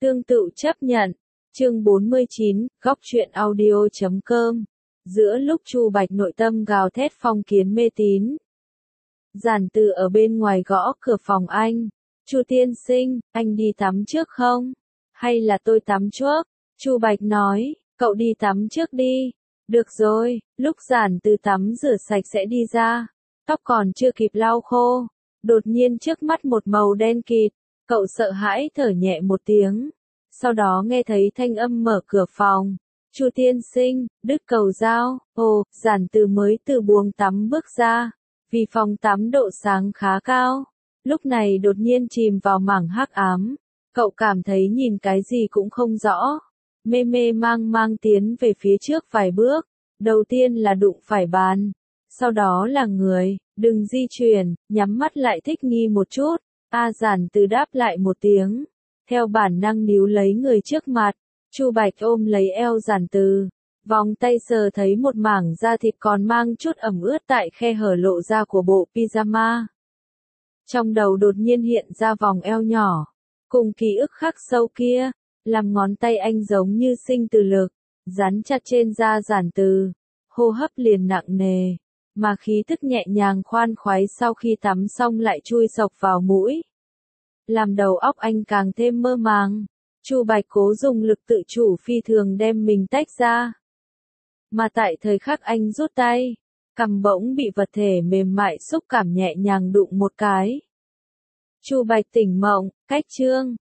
Tương tự chấp nhận. Chương 49, góc truyện audio.com. Giữa lúc Chu Bạch nội tâm gào thét phong kiến mê tín, Giản Từ ở bên ngoài gõ cửa phòng anh. Chu tiên sinh, anh đi tắm trước không? Hay là tôi tắm trước? Chu Bạch nói, cậu đi tắm trước đi. Được rồi, lúc Giản Từ tắm rửa sạch sẽ đi ra. Tóc còn chưa kịp lau khô. Đột nhiên trước mắt một màu đen kịt. Cậu sợ hãi thở nhẹ một tiếng. Sau đó nghe thấy thanh âm mở cửa phòng. Chu tiên sinh, đứt cầu dao. Ồ, Giản Từ mới từ buồng tắm bước ra. Vì phòng tắm độ sáng khá cao. Lúc này đột nhiên chìm vào mảng hắc ám. Cậu cảm thấy nhìn cái gì cũng không rõ. Mê mê mang mang tiến về phía trước vài bước. Đầu tiên là đụng phải bàn. Sau đó là người. Đừng di chuyển, nhắm mắt lại thích nghi một chút. Giản Từ đáp lại một tiếng. Theo bản năng níu lấy người trước mặt. Chu Bạch ôm lấy eo Giản Từ. Vòng tay sờ thấy một mảng da thịt còn mang chút ẩm ướt tại khe hở lộ ra của bộ pyjama. Trong đầu đột nhiên hiện ra vòng eo nhỏ. Cùng ký ức khắc sâu kia. Làm ngón tay anh giống như sinh từ lực. Dán chặt trên da Giản Từ. Hô hấp liền nặng nề. Mà khí thức nhẹ nhàng khoan khoái sau khi tắm xong lại chui sộc vào mũi. Làm đầu óc anh càng thêm mơ màng. Chu Bạch cố dùng lực tự chủ phi thường đem mình tách ra. Mà tại thời khắc anh rút tay, cằm bỗng bị vật thể mềm mại xúc cảm nhẹ nhàng đụng một cái. Chu Bạch tỉnh mộng, cách chương.